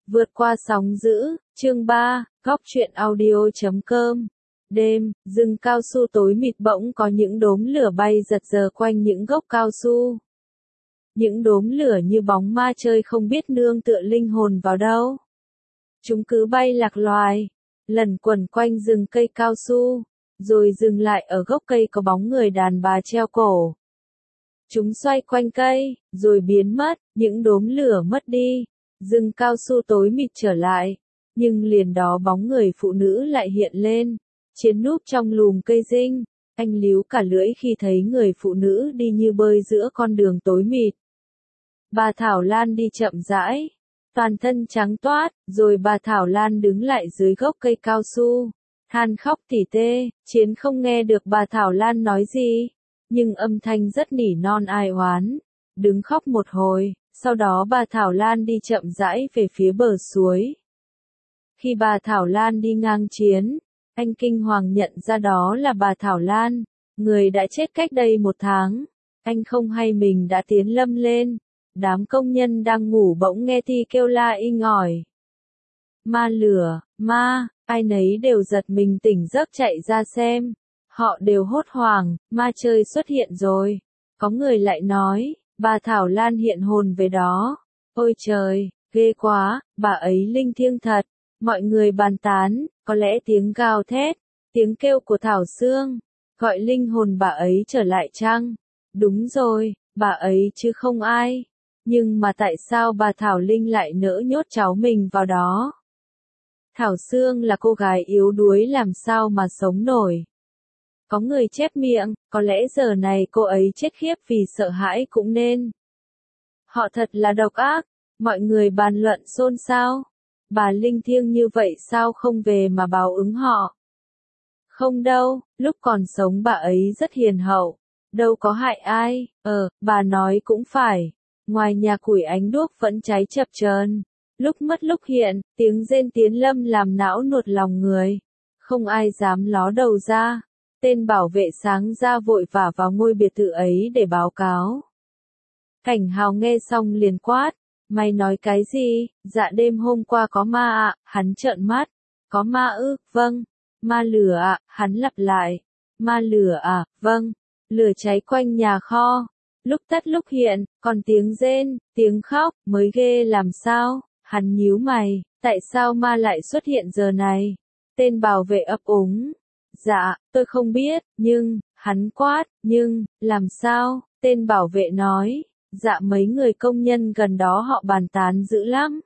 Vượt qua sóng dữ, chương 3, góc truyện audio.com. Đêm, rừng cao su tối mịt bỗng có những đốm lửa bay giật giờ quanh những gốc cao su. Những đốm lửa như bóng ma chơi không biết nương tựa linh hồn vào đâu. Chúng cứ bay lạc loài, lẩn quẩn quanh rừng cây cao su, rồi dừng lại ở gốc cây có bóng người đàn bà treo cổ. Chúng xoay quanh cây, rồi biến mất, những đốm lửa mất đi. Rừng cao su tối mịt trở lại, nhưng liền đó bóng người phụ nữ lại hiện lên, chiến núp trong lùm cây dinh. Anh líu cả lưỡi khi thấy người phụ nữ đi như bơi giữa con đường tối mịt. Bà Thảo Lan đi chậm rãi, toàn thân trắng toát, rồi bà Thảo Lan đứng lại dưới gốc cây cao su, than khóc tỉ tê. Chiến không nghe được bà Thảo Lan nói gì, nhưng âm thanh rất nỉ non ai oán, đứng khóc một hồi. Sau đó bà Thảo Lan đi chậm rãi về phía bờ suối. Khi bà Thảo Lan đi ngang Chiến, anh kinh hoàng nhận ra đó là bà Thảo Lan, người đã chết cách đây 1 tháng. Anh không hay mình đã tiến lâm lên. Đám công nhân đang ngủ bỗng nghe Thi kêu la inh ỏi. Ma lửa, ma, ai nấy đều giật mình tỉnh giấc chạy ra xem. Họ đều hốt hoảng, ma chơi xuất hiện rồi. Có người lại nói, bà Thảo Lan hiện hồn về đó. Ôi trời, ghê quá, bà ấy linh thiêng thật. Mọi người bàn tán, có lẽ tiếng gào thét, tiếng kêu của Thảo Sương, gọi linh hồn bà ấy trở lại chăng? Đúng rồi, bà ấy chứ không ai. Nhưng mà tại sao bà Thảo Linh lại nỡ nhốt cháu mình vào đó? Thảo Sương là cô gái yếu đuối làm sao mà sống nổi. Có người chép miệng, có lẽ giờ này cô ấy chết khiếp vì sợ hãi cũng nên. Họ thật là độc ác, mọi người bàn luận xôn xao. Bà linh thiêng như vậy sao không về mà báo ứng họ? Không đâu, lúc còn sống bà ấy rất hiền hậu, đâu có hại ai. Bà nói cũng phải. Ngoài nhà củi ánh đuốc vẫn cháy chập chờn, lúc mất lúc hiện, tiếng rên tiến lâm làm não nuột lòng người. Không ai dám ló đầu ra. Tên bảo vệ sáng ra vội vã vào ngôi biệt thự ấy để báo cáo. Cảnh Hào nghe xong liền quát, mày nói cái gì? Dạ đêm hôm qua có ma ạ. Hắn trợn mắt. Có ma ư? Vâng. Ma lửa ạ. Hắn lặp lại. Ma lửa à? Vâng. Lửa cháy quanh nhà kho. Lúc tắt lúc hiện, còn tiếng rên, tiếng khóc, mới ghê làm sao? Hắn nhíu mày, tại sao ma lại xuất hiện giờ này? Tên bảo vệ ấp úng. Dạ, tôi không biết, nhưng, hắn quát, nhưng, làm sao? Tên bảo vệ nói, dạ mấy người công nhân gần đó họ bàn tán dữ lắm.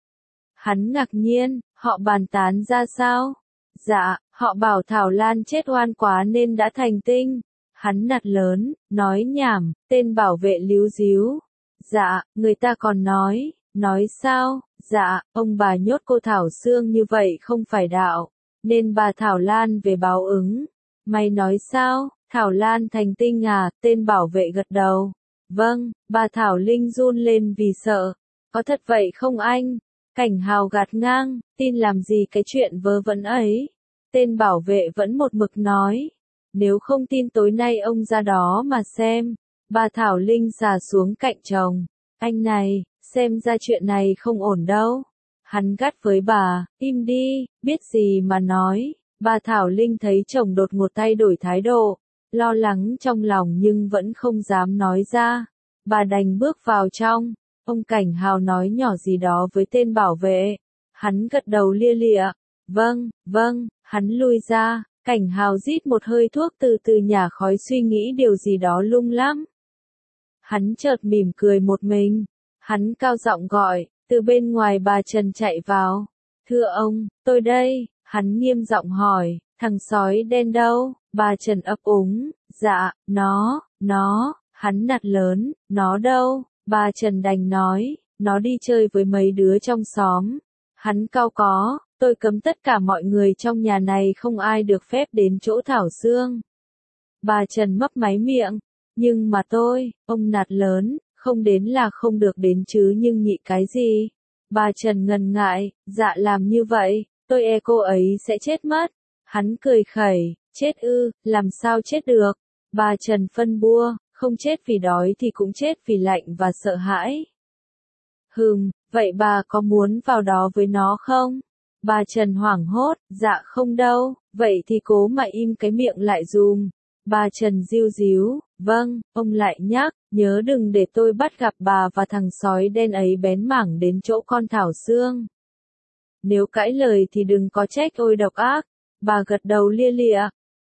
Hắn ngạc nhiên, họ bàn tán ra sao? Dạ, họ bảo Thảo Lan chết oan quá nên đã thành tinh. Hắn nạt lớn, nói nhảm. Tên bảo vệ líu díu. Dạ, người ta còn nói sao? Dạ, ông bà nhốt cô Thảo Sương như vậy không phải đạo, nên bà Thảo Lan về báo ứng. Mày nói sao? Thảo Lan thành tinh à? Tên bảo vệ gật đầu. Vâng. Bà Thảo Linh run lên vì sợ. Có thật vậy không anh? Cảnh Hào gạt ngang, tin làm gì cái chuyện vớ vẩn ấy. Tên bảo vệ vẫn một mực nói. Nếu không tin tối nay ông ra đó mà xem. Bà Thảo Linh xà xuống cạnh chồng. Anh này, xem ra chuyện này không ổn đâu. Hắn gắt với bà, im đi, biết gì mà nói. Bà Thảo Linh thấy chồng đột ngột thay đổi thái độ, lo lắng trong lòng nhưng vẫn không dám nói ra. Bà đành bước vào trong. Ông Cảnh Hào nói nhỏ gì đó với tên bảo vệ. Hắn gật đầu lia lịa. Vâng, vâng. Hắn lui ra. Cảnh Hào rít một hơi thuốc từ từ nhả khói suy nghĩ điều gì đó lung lắm. Hắn chợt mỉm cười một mình. Hắn cao giọng gọi, từ bên ngoài bà Trần chạy vào. Thưa ông, tôi đây. Hắn nghiêm giọng hỏi, thằng sói đen đâu? Bà Trần ấp úng, dạ, nó. Hắn nạt lớn, nó đâu? Bà Trần đành nói, nó đi chơi với mấy đứa trong xóm. Hắn cau có. Tôi cấm tất cả mọi người trong nhà này không ai được phép đến chỗ Thảo Sương. Bà Trần mấp máy miệng. Nhưng mà ông nạt lớn, không đến là không được đến chứ nhưng nhị cái gì? Bà Trần ngần ngại, dạ làm như vậy, tôi e cô ấy sẽ chết mất. Hắn cười khẩy, chết ư, làm sao chết được? Bà Trần phân bua, không chết vì đói thì cũng chết vì lạnh và sợ hãi. Vậy bà có muốn vào đó với nó không? Bà Trần hoảng hốt, dạ không đâu, vậy thì cố mà im cái miệng lại dùm. Bà Trần ríu ríu, vâng, ông lại nhắc, nhớ đừng để tôi bắt gặp bà và thằng sói đen ấy bén mảng đến chỗ con Thảo Sương. Nếu cãi lời thì đừng có trách tôi độc ác. Bà gật đầu lia lịa.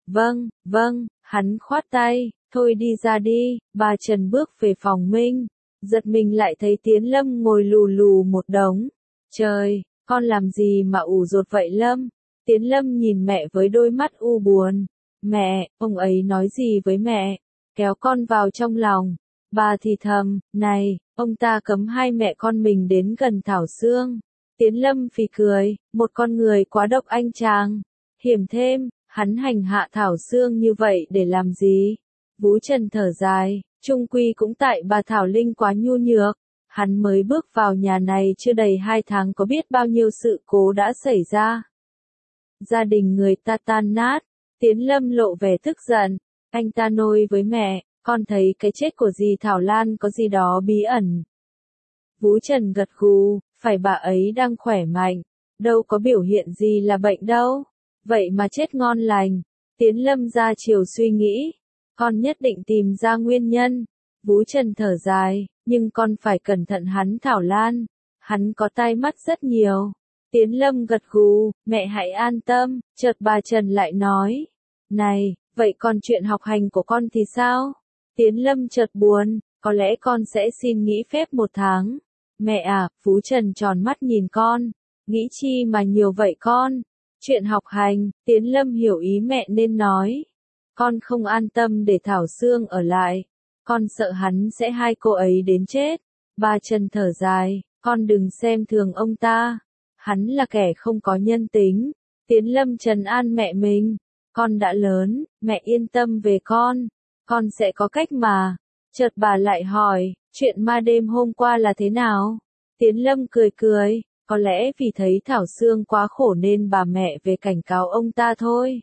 Vâng, hắn khoát tay, thôi đi ra đi. Bà Trần bước về phòng Minh, giật mình lại thấy Tiến Lâm ngồi lù lù một đống. Trời, con làm gì mà ủ rột vậy Lâm? Tiến Lâm nhìn mẹ với đôi mắt u buồn. Mẹ, ông ấy nói gì với mẹ? Kéo con vào trong lòng. Bà thì thầm, này, ông ta cấm hai mẹ con mình đến gần Thảo Sương. Tiến Lâm phì cười, một con người quá độc anh chàng. Hiểm thêm, hắn hành hạ Thảo Sương như vậy để làm gì? Vú Trần thở dài, chung quy cũng tại bà Thảo Linh quá nhu nhược. Hắn mới bước vào nhà này chưa đầy 2 tháng có biết bao nhiêu sự cố đã xảy ra. Gia đình người ta tan nát. Tiến Lâm lộ vẻ tức giận. Anh ta nôi với mẹ, con thấy cái chết của dì Thảo Lan có gì đó bí ẩn. Vú Trần gật gù, phải bà ấy đang khỏe mạnh, đâu có biểu hiện gì là bệnh đâu. Vậy mà chết ngon lành. Tiến Lâm ra chiều suy nghĩ. Con nhất định tìm ra nguyên nhân. Vú Trần thở dài, nhưng con phải cẩn thận hắn Thảo Lan. Hắn có tai mắt rất nhiều. Tiến Lâm gật gù, mẹ hãy an tâm. Chợt bà Trần lại nói. Này, vậy còn chuyện học hành của con thì sao? Tiến Lâm chợt buồn, có lẽ con sẽ xin nghỉ phép 1 tháng. Mẹ à, Vú Trần tròn mắt nhìn con. Nghĩ chi mà nhiều vậy con? Chuyện học hành, Tiến Lâm hiểu ý mẹ nên nói. Con không an tâm để Thảo Sương ở lại. Con sợ hắn sẽ hai cô ấy đến chết. Bà Trần thở dài, con đừng xem thường ông ta. Hắn là kẻ không có nhân tính. Tiến Lâm trấn an mẹ mình. Con đã lớn, mẹ yên tâm về con sẽ có cách mà. Chợt bà lại hỏi, chuyện ma đêm hôm qua là thế nào? Tiến Lâm cười cười, có lẽ vì thấy Thảo Sương quá khổ nên bà mẹ về cảnh cáo ông ta thôi.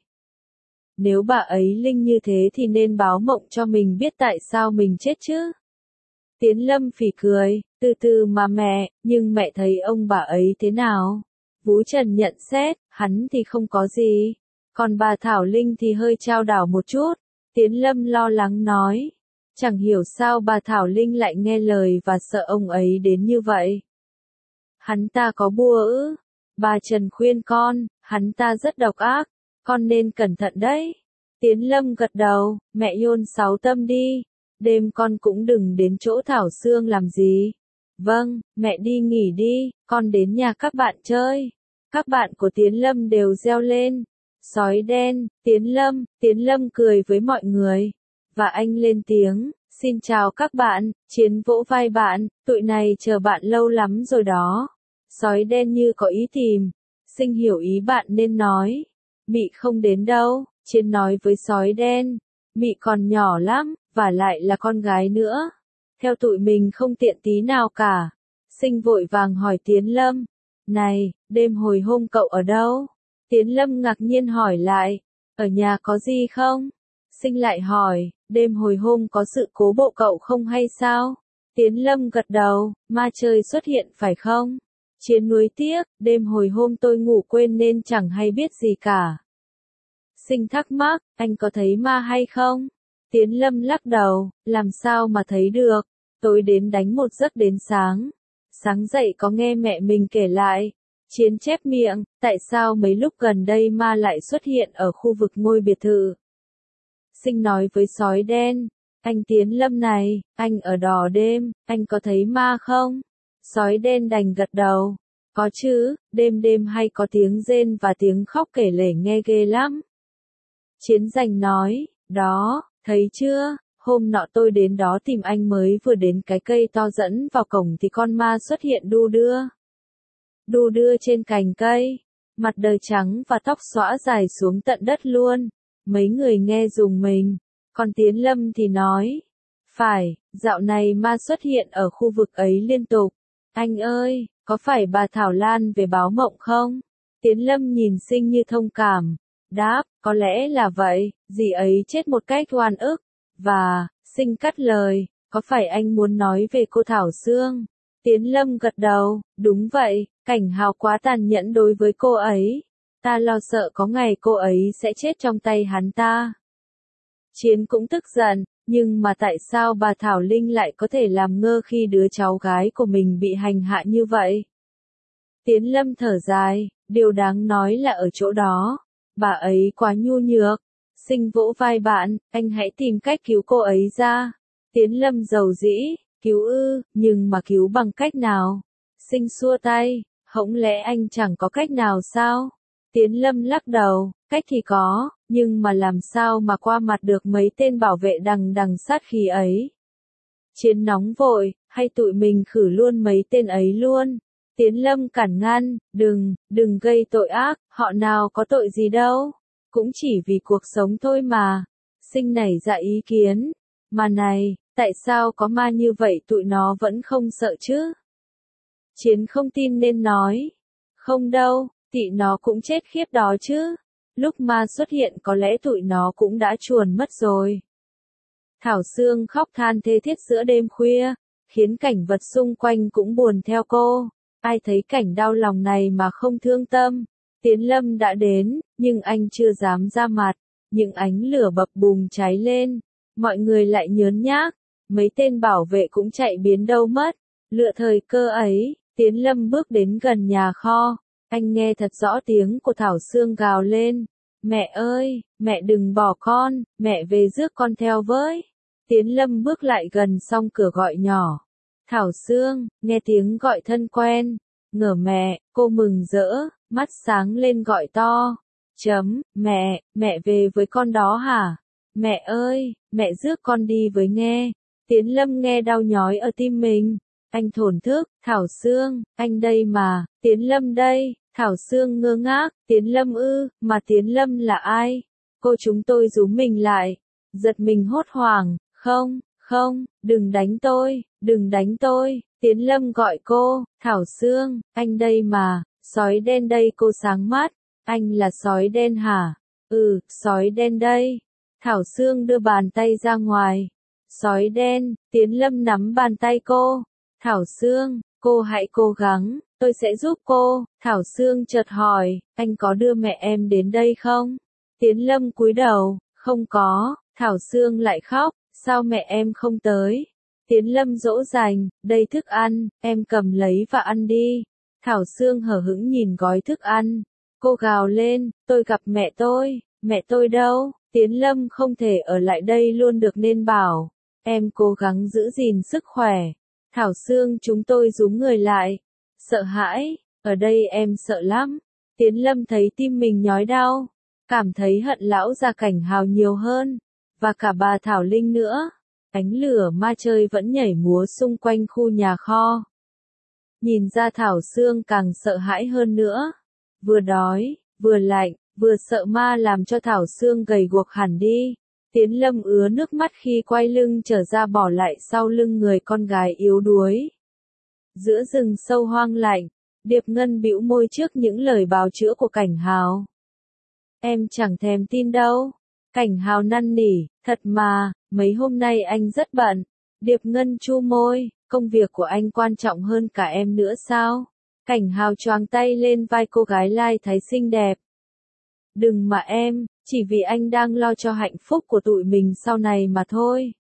Nếu bà ấy linh như thế thì nên báo mộng cho mình biết tại sao mình chết chứ. Tiến Lâm phì cười, từ từ mà mẹ, nhưng mẹ thấy ông bà ấy thế nào? Vú Trần nhận xét, hắn thì không có gì. Còn bà Thảo Linh thì hơi chao đảo một chút. Tiến Lâm lo lắng nói. Chẳng hiểu sao bà Thảo Linh lại nghe lời và sợ ông ấy đến như vậy. Hắn ta có bùa ư? Bà Trần khuyên con, hắn ta rất độc ác. Con nên cẩn thận đấy. Tiến Lâm gật đầu, mẹ Yôn 6 tâm đi. Đêm con cũng đừng đến chỗ Thảo Sương làm gì. Vâng, mẹ đi nghỉ đi, con đến nhà các bạn chơi. Các bạn của Tiến Lâm đều reo lên. Sói đen, Tiến Lâm cười với mọi người. Và anh lên tiếng, xin chào các bạn, Chiến vỗ vai bạn, tụi này chờ bạn lâu lắm rồi đó. Sói đen như có ý tìm. Sinh hiểu ý bạn nên nói. Mị không đến đâu, Chiến nói với sói đen. Mị còn nhỏ lắm, và lại là con gái nữa. Theo tụi mình không tiện tí nào cả. Sinh vội vàng hỏi Tiến Lâm. Này, đêm hồi hôm cậu ở đâu? Tiến Lâm ngạc nhiên hỏi lại. Ở nhà có gì không? Sinh lại hỏi, đêm hồi hôm có sự cố bộ cậu không hay sao? Tiến Lâm gật đầu, ma chơi xuất hiện phải không? Chiến nuối tiếc, đêm hồi hôm tôi ngủ quên nên chẳng hay biết gì cả. Sinh thắc mắc, anh có thấy ma hay không? Tiến Lâm lắc đầu, làm sao mà thấy được? Tôi đến đánh một giấc đến sáng. Sáng dậy có nghe mẹ mình kể lại. Chiến chép miệng, tại sao mấy lúc gần đây ma lại xuất hiện ở khu vực ngôi biệt thự? Sinh nói với sói đen, anh Tiến Lâm này, anh ở đò đêm, anh có thấy ma không? Sói đen đành gật đầu, có chứ, đêm đêm hay có tiếng rên và tiếng khóc kể lể nghe ghê lắm. Chiến Dành nói, đó, thấy chưa, hôm nọ tôi đến đó tìm anh mới vừa đến cái cây to dẫn vào cổng thì con ma xuất hiện đu đưa trên cành cây, mặt đời trắng và tóc xõa dài xuống tận đất luôn. Mấy người nghe rùng mình, còn Tiến Lâm thì nói, phải, dạo này ma xuất hiện ở khu vực ấy liên tục. Anh ơi, có phải bà Thảo Lan về báo mộng không? Tiến Lâm nhìn Sinh như thông cảm, đáp, có lẽ là vậy, dì ấy chết một cách oan ức. Và, Sinh cắt lời, có phải anh muốn nói về cô Thảo Sương? Tiến Lâm gật đầu, đúng vậy, Cảnh Hào quá tàn nhẫn đối với cô ấy. Ta lo sợ có ngày cô ấy sẽ chết trong tay hắn ta. Chiến cũng tức giận, nhưng mà tại sao bà Thảo Linh lại có thể làm ngơ khi đứa cháu gái của mình bị hành hạ như vậy? Tiến Lâm thở dài, điều đáng nói là ở chỗ đó, bà ấy quá nhu nhược. Sinh vỗ vai bạn, anh hãy tìm cách cứu cô ấy ra. Tiến Lâm dầu dĩ, cứu ư, nhưng mà cứu bằng cách nào? Sinh xua tay, hổng lẽ anh chẳng có cách nào sao? Tiến Lâm lắc đầu, cách thì có, nhưng mà làm sao mà qua mặt được mấy tên bảo vệ đằng đằng sát khí ấy? Chiến nóng vội, hay tụi mình khử luôn mấy tên ấy luôn? Tiến Lâm cản ngăn, đừng gây tội ác, họ nào có tội gì đâu. Cũng chỉ vì cuộc sống thôi mà. Sinh nảy ra ý kiến. Mà này, tại sao có ma như vậy tụi nó vẫn không sợ chứ? Chiến không tin nên nói. Không đâu, tụi nó cũng chết khiếp đó chứ. Lúc ma xuất hiện có lẽ tụi nó cũng đã chuồn mất rồi. Thảo Sương khóc than thê thiết giữa đêm khuya, khiến cảnh vật xung quanh cũng buồn theo cô. Ai thấy cảnh đau lòng này mà không thương tâm. Tiến Lâm đã đến, nhưng anh chưa dám ra mặt. Những ánh lửa bập bùng cháy lên. Mọi người lại nhớn nhác. Mấy tên bảo vệ cũng chạy biến đâu mất. Lựa thời cơ ấy, Tiến Lâm bước đến gần nhà kho. Anh nghe thật rõ tiếng của Thảo Sương gào lên. Mẹ ơi, mẹ đừng bỏ con, mẹ về rước con theo với. Tiến Lâm bước lại gần song cửa gọi nhỏ. Thảo Sương, nghe tiếng gọi thân quen. Ngửa mẹ, cô mừng rỡ, mắt sáng lên gọi to. Mẹ về với con đó hả? Mẹ ơi, mẹ rước con đi với nghe. Tiến Lâm nghe đau nhói ở tim mình. Anh thổn thức, Thảo Sương, anh đây mà, Tiến Lâm đây. Thảo Sương ngơ ngác, Tiến Lâm ư, mà Tiến Lâm là ai? Cô chúng tôi rúm mình lại. Giật mình hốt hoảng, không, đừng đánh tôi. Tiến Lâm gọi cô, Thảo Sương, anh đây mà, sói đen đây cô sáng mắt. Anh là sói đen hả? Ừ, sói đen đây. Thảo Sương đưa bàn tay ra ngoài. Sói đen, Tiến Lâm nắm bàn tay cô. Thảo Sương, cô hãy cố gắng, tôi sẽ giúp cô. Thảo Sương chợt hỏi, anh có đưa mẹ em đến đây không? Tiến Lâm cúi đầu, không có. Thảo Sương lại khóc, sao mẹ em không tới? Tiến Lâm dỗ dành, đây thức ăn, em cầm lấy và ăn đi. Thảo Sương hờ hững nhìn gói thức ăn. Cô gào lên, tôi gặp mẹ tôi đâu? Tiến Lâm không thể ở lại đây luôn được nên bảo. Em cố gắng giữ gìn sức khỏe. Thảo Sương chúng tôi rúm người lại. Sợ hãi, ở đây em sợ lắm. Tiến Lâm thấy tim mình nhói đau. Cảm thấy hận lão gia Cảnh Hào nhiều hơn. Và cả bà Thảo Linh nữa. Ánh lửa ma chơi vẫn nhảy múa xung quanh khu nhà kho. Nhìn ra Thảo Sương càng sợ hãi hơn nữa. Vừa đói, vừa lạnh, vừa sợ ma làm cho Thảo Sương gầy guộc hẳn đi. Tiến Lâm ứa nước mắt khi quay lưng trở ra bỏ lại sau lưng người con gái yếu đuối. Giữa rừng sâu hoang lạnh, Điệp Ngân bĩu môi trước những lời bào chữa của Cảnh Hào. Em chẳng thèm tin đâu. Cảnh Hào năn nỉ, thật mà, mấy hôm nay anh rất bận. Điệp Ngân chu môi, công việc của anh quan trọng hơn cả em nữa sao? Cảnh Hào choàng tay lên vai cô gái lai thái xinh đẹp. Đừng mà em, chỉ vì anh đang lo cho hạnh phúc của tụi mình sau này mà thôi.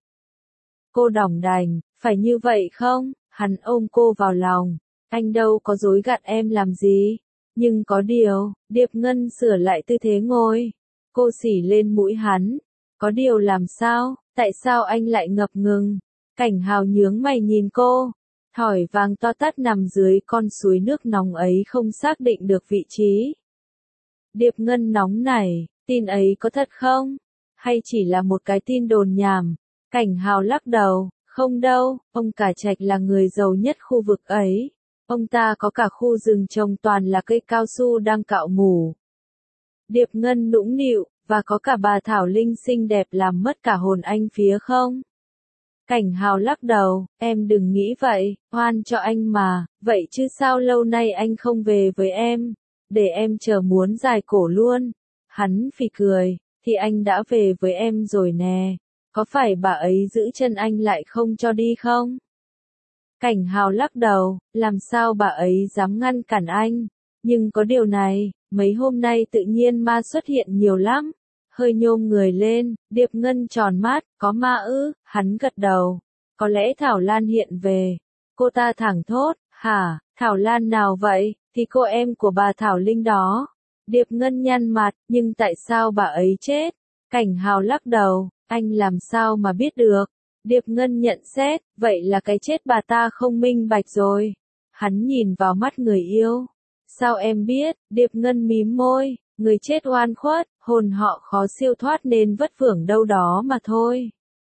Cô đỏng đành, phải như vậy không? Hắn ôm cô vào lòng. Anh đâu có dối gạt em làm gì. Nhưng có điều, Điệp Ngân sửa lại tư thế ngồi. Cô xỉ lên mũi hắn. Có điều làm sao, tại sao anh lại ngập ngừng? Cảnh Hào nhướng mày nhìn cô. Thỏi vàng to tát nằm dưới con suối nước nóng ấy không xác định được vị trí. Điệp Ngân nóng nảy, tin ấy có thật không? Hay chỉ là một cái tin đồn nhảm? Cảnh Hào lắc đầu, không đâu, ông Cả Trạch là người giàu nhất khu vực ấy. Ông ta có cả khu rừng trồng toàn là cây cao su đang cạo mủ. Điệp Ngân nũng nịu, và có cả bà Thảo Linh xinh đẹp làm mất cả hồn anh phía không? Cảnh Hào lắc đầu, em đừng nghĩ vậy, oan cho anh mà, vậy chứ sao lâu nay anh không về với em, để em chờ muốn dài cổ luôn. Hắn phì cười, thì anh đã về với em rồi nè, có phải bà ấy giữ chân anh lại không cho đi không? Cảnh Hào lắc đầu, làm sao bà ấy dám ngăn cản anh. Nhưng có điều này, mấy hôm nay tự nhiên ma xuất hiện nhiều lắm. Hơi nhôm người lên, Điệp Ngân tròn mắt, có ma ư, hắn gật đầu. Có lẽ Thảo Lan hiện về. Cô ta thẳng thốt, hả, Thảo Lan nào vậy, thì cô em của bà Thảo Linh đó. Điệp Ngân nhăn mặt, nhưng tại sao bà ấy chết? Cảnh Hào lắc đầu, anh làm sao mà biết được? Điệp Ngân nhận xét, vậy là cái chết bà ta không minh bạch rồi. Hắn nhìn vào mắt người yêu. Sao em biết? Điệp Ngân mím môi, người chết oan khuất, hồn họ khó siêu thoát nên vất vưởng đâu đó mà thôi.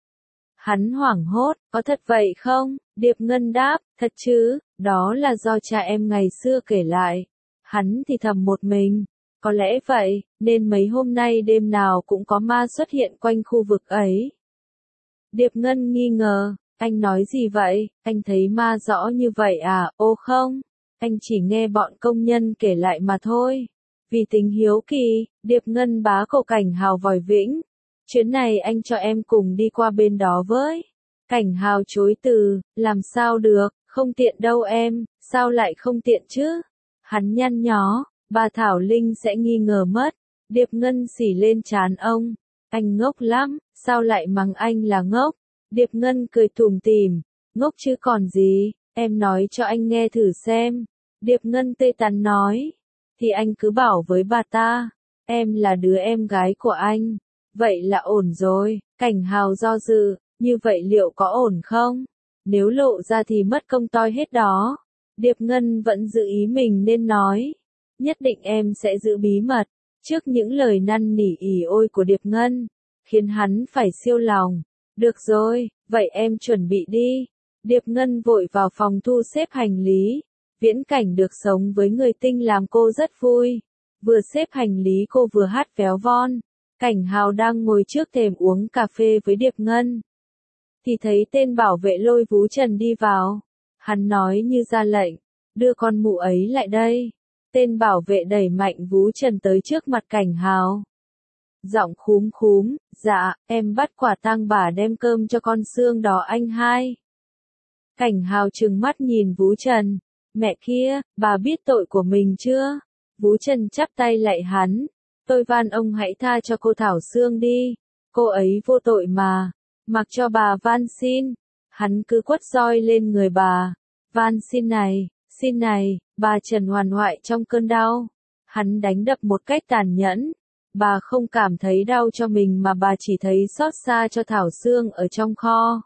Hắn hoảng hốt, có thật vậy không? Điệp Ngân đáp, thật chứ, đó là do cha em ngày xưa kể lại. Hắn thì thầm một mình, có lẽ vậy, nên mấy hôm nay đêm nào cũng có ma xuất hiện quanh khu vực ấy. Điệp Ngân nghi ngờ, anh nói gì vậy, anh thấy ma rõ như vậy à, ô không, anh chỉ nghe bọn công nhân kể lại mà thôi. Vì tính hiếu kỳ, Điệp Ngân bá cổ Cảnh Hào vòi vĩnh. Chuyến này anh cho em cùng đi qua bên đó với. Cảnh Hào chối từ, làm sao được, không tiện đâu em, sao lại không tiện chứ? Hắn nhăn nhó, bà Thảo Linh sẽ nghi ngờ mất. Điệp Ngân xỉ lên trán ông, anh ngốc lắm, sao lại mắng anh là ngốc? Điệp Ngân cười tủm tỉm, ngốc chứ còn gì, em nói cho anh nghe thử xem. Điệp Ngân tươi tắn nói, thì anh cứ bảo với bà ta, em là đứa em gái của anh. Vậy là ổn rồi. Cảnh Hào do dự, như vậy liệu có ổn không? Nếu lộ ra thì mất công toi hết đó. Điệp Ngân vẫn giữ ý mình nên nói, nhất định em sẽ giữ bí mật. Trước những lời năn nỉ ỉ ôi của Điệp Ngân, khiến hắn phải siêu lòng. Được rồi, vậy em chuẩn bị đi. Điệp Ngân vội vào phòng thu xếp hành lý. Viễn Cảnh được sống với người tinh làm cô rất vui. Vừa xếp hành lý cô vừa hát véo von. Cảnh Hào đang ngồi trước thềm uống cà phê với Điệp Ngân. Thì thấy tên bảo vệ lôi Vú Trần đi vào. Hắn nói như ra lệnh, đưa con mụ ấy lại đây. Tên bảo vệ đẩy mạnh Vú Trần tới trước mặt Cảnh Hào. Giọng khúm khúm, dạ, em bắt quả tang bà đem cơm cho con xương đó anh hai. Cảnh Hào trừng mắt nhìn Vú Trần. Mẹ kia, bà biết tội của mình chưa? Vú Trần chắp tay lạy hắn. Tôi van ông hãy tha cho cô Thảo Sương đi. Cô ấy vô tội mà. Mặc cho bà van xin. Hắn cứ quất roi lên người bà. Van xin này, bà Trần hoàn hoại trong cơn đau. Hắn đánh đập một cách tàn nhẫn. Bà không cảm thấy đau cho mình mà bà chỉ thấy xót xa cho Thảo Sương ở trong kho.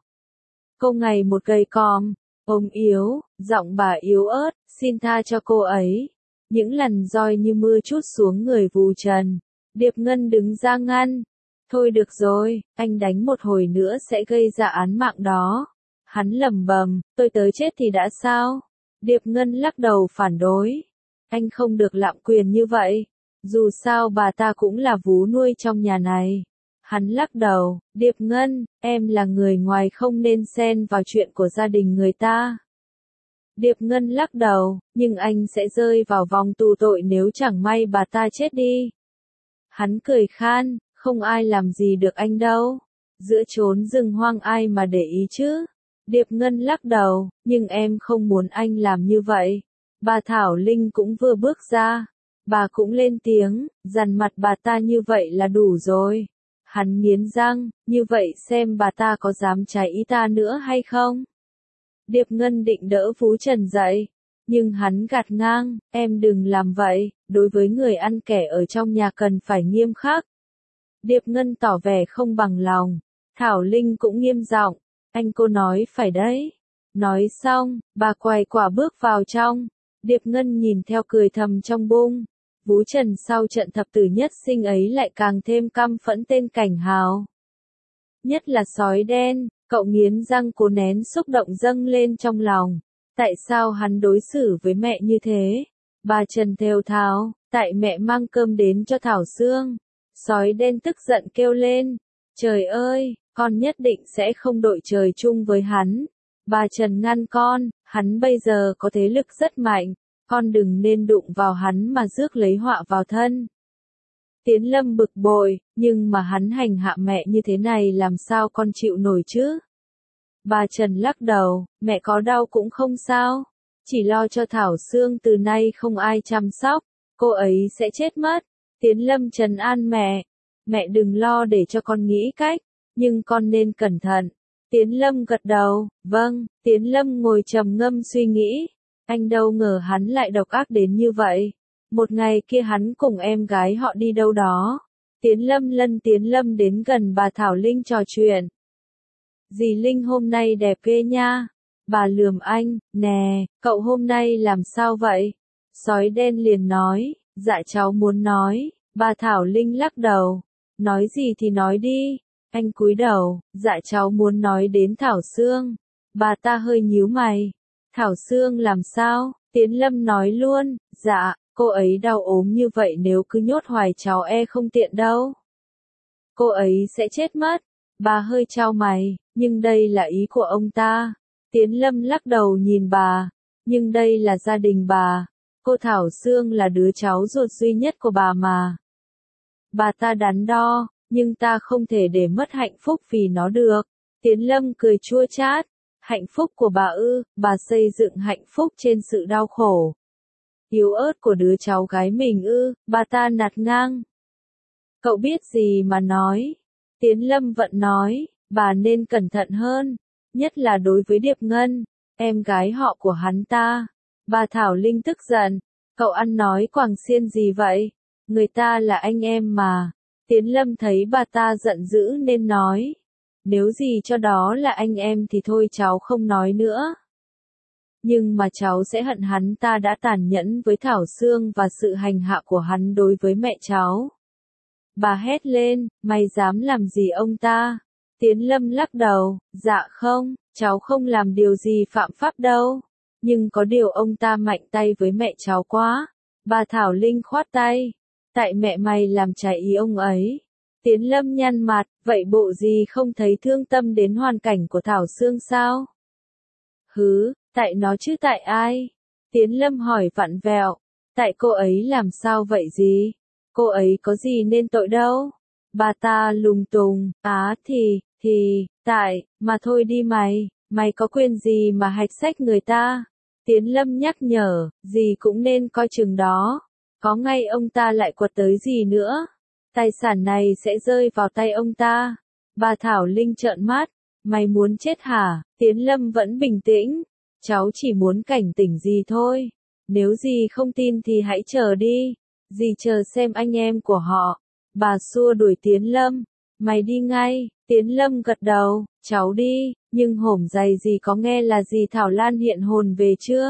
Cô ngày một gầy còm, ốm yếu, giọng bà yếu ớt, xin tha cho cô ấy. Những lần roi như mưa trút xuống người Vú Trần. Điệp Ngân đứng ra ngăn. Thôi được rồi, anh đánh một hồi nữa sẽ gây ra án mạng đó. Hắn lẩm bẩm, tôi tới chết thì đã sao? Điệp Ngân lắc đầu phản đối. Anh không được lạm quyền như vậy. Dù sao bà ta cũng là vú nuôi trong nhà này. Hắn lắc đầu, Điệp Ngân, em là người ngoài không nên xen vào chuyện của gia đình người ta. Điệp Ngân lắc đầu, nhưng anh sẽ rơi vào vòng tù tội nếu chẳng may bà ta chết đi. Hắn cười khan, không ai làm gì được anh đâu. Giữa chốn rừng hoang ai mà để ý chứ. Điệp Ngân lắc đầu, nhưng em không muốn anh làm như vậy. Bà Thảo Linh cũng vừa bước ra. Bà cũng lên tiếng, dằn mặt bà ta như vậy là đủ rồi. Hắn nghiến răng, như vậy xem bà ta có dám trái ý ta nữa hay không? Điệp Ngân định đỡ Vú Trần dậy, nhưng hắn gạt ngang, em đừng làm vậy, đối với người ăn kẻ ở trong nhà cần phải nghiêm khắc. Điệp Ngân tỏ vẻ không bằng lòng, Thảo Linh cũng nghiêm giọng, anh cô nói phải đấy. Nói xong, bà quay quả bước vào trong, Điệp Ngân nhìn theo cười thầm trong bụng. Vú Trần sau trận thập tử nhất sinh ấy lại càng thêm căm phẫn tên Cảnh Hào. Nhất là sói đen, cậu nghiến răng cố nén xúc động dâng lên trong lòng. Tại sao hắn đối xử với mẹ như thế? Bà Trần thều thào, tại mẹ mang cơm đến cho Thảo Sương. Sói đen tức giận kêu lên. Trời ơi, con nhất định sẽ không đội trời chung với hắn. Bà Trần ngăn con, hắn bây giờ có thế lực rất mạnh. Con đừng nên đụng vào hắn mà rước lấy họa vào thân. Tiến Lâm bực bội, nhưng mà hắn hành hạ mẹ như thế này làm sao con chịu nổi chứ? Bà Trần lắc đầu, mẹ có đau cũng không sao. Chỉ lo cho Thảo Sương từ nay không ai chăm sóc, cô ấy sẽ chết mất. Tiến Lâm trấn an mẹ. Mẹ đừng lo để cho con nghĩ cách, nhưng con nên cẩn thận. Tiến Lâm gật đầu, vâng. Tiến Lâm ngồi trầm ngâm suy nghĩ. Anh đâu ngờ hắn lại độc ác đến như vậy. Một ngày kia hắn cùng em gái họ đi đâu đó. Tiến Lâm đến gần bà Thảo Linh trò chuyện. Dì Linh hôm nay đẹp ghê nha. Bà lườm anh, nè, cậu hôm nay làm sao vậy? Sói đen liền nói, dạ cháu muốn nói. Bà Thảo Linh lắc đầu. Nói gì thì nói đi. Anh cúi đầu, dạ cháu muốn nói đến Thảo Sương. Bà ta hơi nhíu mày. Thảo Sương làm sao? Tiến Lâm nói luôn, dạ, cô ấy đau ốm như vậy nếu cứ nhốt hoài cháu không tiện đâu. Cô ấy sẽ chết mất. Bà hơi chau mày, nhưng đây là ý của ông ta. Tiến Lâm lắc đầu nhìn bà, nhưng đây là gia đình bà. Cô Thảo Sương là đứa cháu ruột duy nhất của bà mà. Bà ta đắn đo, nhưng ta không thể để mất hạnh phúc vì nó được. Tiến Lâm cười chua chát. Hạnh phúc của bà ư, bà xây dựng hạnh phúc trên sự đau khổ. Yếu ớt của đứa cháu gái mình ư, bà ta nạt ngang. Cậu biết gì mà nói. Tiến Lâm vẫn nói, bà nên cẩn thận hơn, nhất là đối với Điệp Ngân, em gái họ của hắn ta. Bà Thảo Linh tức giận, cậu ăn nói quàng xiên gì vậy? Người ta là anh em mà. Tiến Lâm thấy bà ta giận dữ nên nói, nếu gì cho đó là anh em thì thôi cháu không nói nữa. Nhưng mà cháu sẽ hận hắn ta đã tàn nhẫn với Thảo Sương và sự hành hạ của hắn đối với mẹ cháu. Bà hét lên, mày dám làm gì ông ta? Tiến Lâm lắc đầu, dạ không, cháu không làm điều gì phạm pháp đâu. Nhưng có điều ông ta mạnh tay với mẹ cháu quá. Bà Thảo Linh khoát tay. Tại mẹ mày làm trái ý ông ấy. Tiến Lâm nhăn mặt, vậy bộ gì không thấy thương tâm đến hoàn cảnh của Thảo Sương sao? Hứ, tại nó chứ tại ai? Tiến Lâm hỏi vặn vẹo. Tại cô ấy làm sao vậy gì? Cô ấy có gì nên tội đâu? Bà ta lùng tùng, tại, mà thôi đi mày có quyền gì mà hạch sách người ta? Tiến Lâm nhắc nhở, gì cũng nên coi chừng đó. Có ngay ông ta lại quật tới gì nữa? Tài sản này sẽ rơi vào tay ông ta. Bà Thảo Linh trợn mắt, mày muốn chết hả? Tiến Lâm vẫn bình tĩnh, cháu chỉ muốn cảnh tỉnh gì thôi. Nếu gì không tin thì hãy chờ đi. Dì chờ xem anh em của họ. Bà xua đuổi Tiến Lâm. Mày đi ngay. Tiến Lâm gật đầu. Cháu đi. Nhưng hổm dày dì có nghe là dì Thảo Lan hiện hồn về chưa?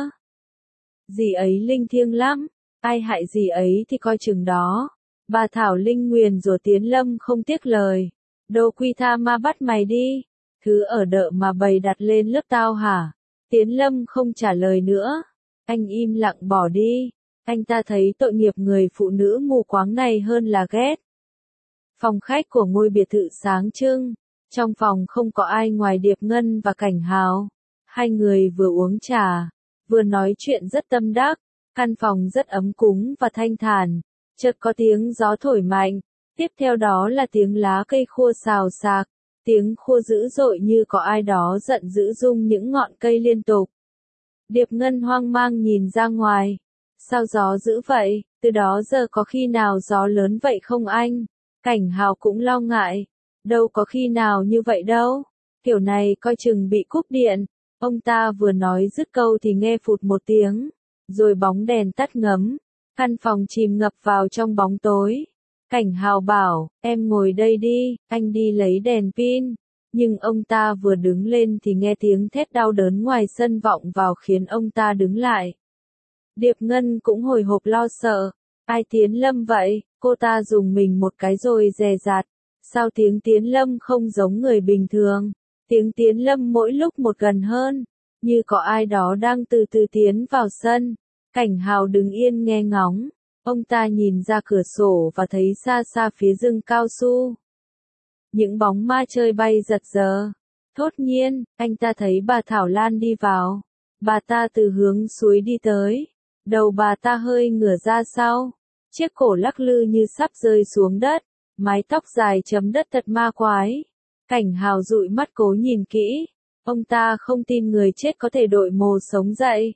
Dì ấy linh thiêng lắm. Ai hại dì ấy thì coi chừng đó. Bà Thảo Linh nguyền rủa Tiến Lâm không tiếc lời. Đồ quy tha ma bắt mày đi. Thứ ở đợ mà bày đặt lên lớp tao hả? Tiến Lâm không trả lời nữa. Anh im lặng bỏ đi. Anh ta thấy tội nghiệp người phụ nữ mù quáng này hơn là ghét. Phòng khách của ngôi biệt thự sáng trưng. Trong phòng không có ai ngoài Điệp Ngân và Cảnh Hào. Hai người vừa uống trà, vừa nói chuyện rất tâm đắc. Căn phòng rất ấm cúng và thanh thản. Chợt có tiếng gió thổi mạnh. Tiếp theo đó là tiếng lá cây khô xào xạc. Tiếng khô dữ dội như có ai đó giận dữ rung những ngọn cây liên tục. Điệp Ngân hoang mang nhìn ra ngoài. Sao gió dữ vậy? Từ đó giờ có khi nào gió lớn vậy không anh? Cảnh Hào cũng lo ngại. Đâu có khi nào như vậy đâu. Kiểu này coi chừng bị cúp điện. Ông ta vừa nói dứt câu thì nghe phụt một tiếng. Rồi bóng đèn tắt ngấm. Căn phòng chìm ngập vào trong bóng tối. Cảnh Hào bảo, em ngồi đây đi, anh đi lấy đèn pin. Nhưng ông ta vừa đứng lên thì nghe tiếng thét đau đớn ngoài sân vọng vào khiến ông ta đứng lại. Điệp Ngân cũng hồi hộp lo sợ. Ai Tiến Lâm vậy? Cô ta dùng mình một cái rồi dè dặt. Sao tiếng Tiến Lâm không giống người bình thường? Tiếng Tiến Lâm mỗi lúc một gần hơn. Như có ai đó đang từ từ tiến vào sân. Cảnh Hào đứng yên nghe ngóng. Ông ta nhìn ra cửa sổ và thấy xa xa phía rừng cao su. Những bóng ma chơi bay giật giơ. Thốt nhiên, anh ta thấy bà Thảo Lan đi vào. Bà ta từ hướng suối đi tới. Đầu bà ta hơi ngửa ra sau. Chiếc cổ lắc lư như sắp rơi xuống đất. Mái tóc dài chấm đất thật ma quái. Cảnh Hào dụi mắt cố nhìn kỹ. Ông ta không tin người chết có thể đổi mồ sống dậy.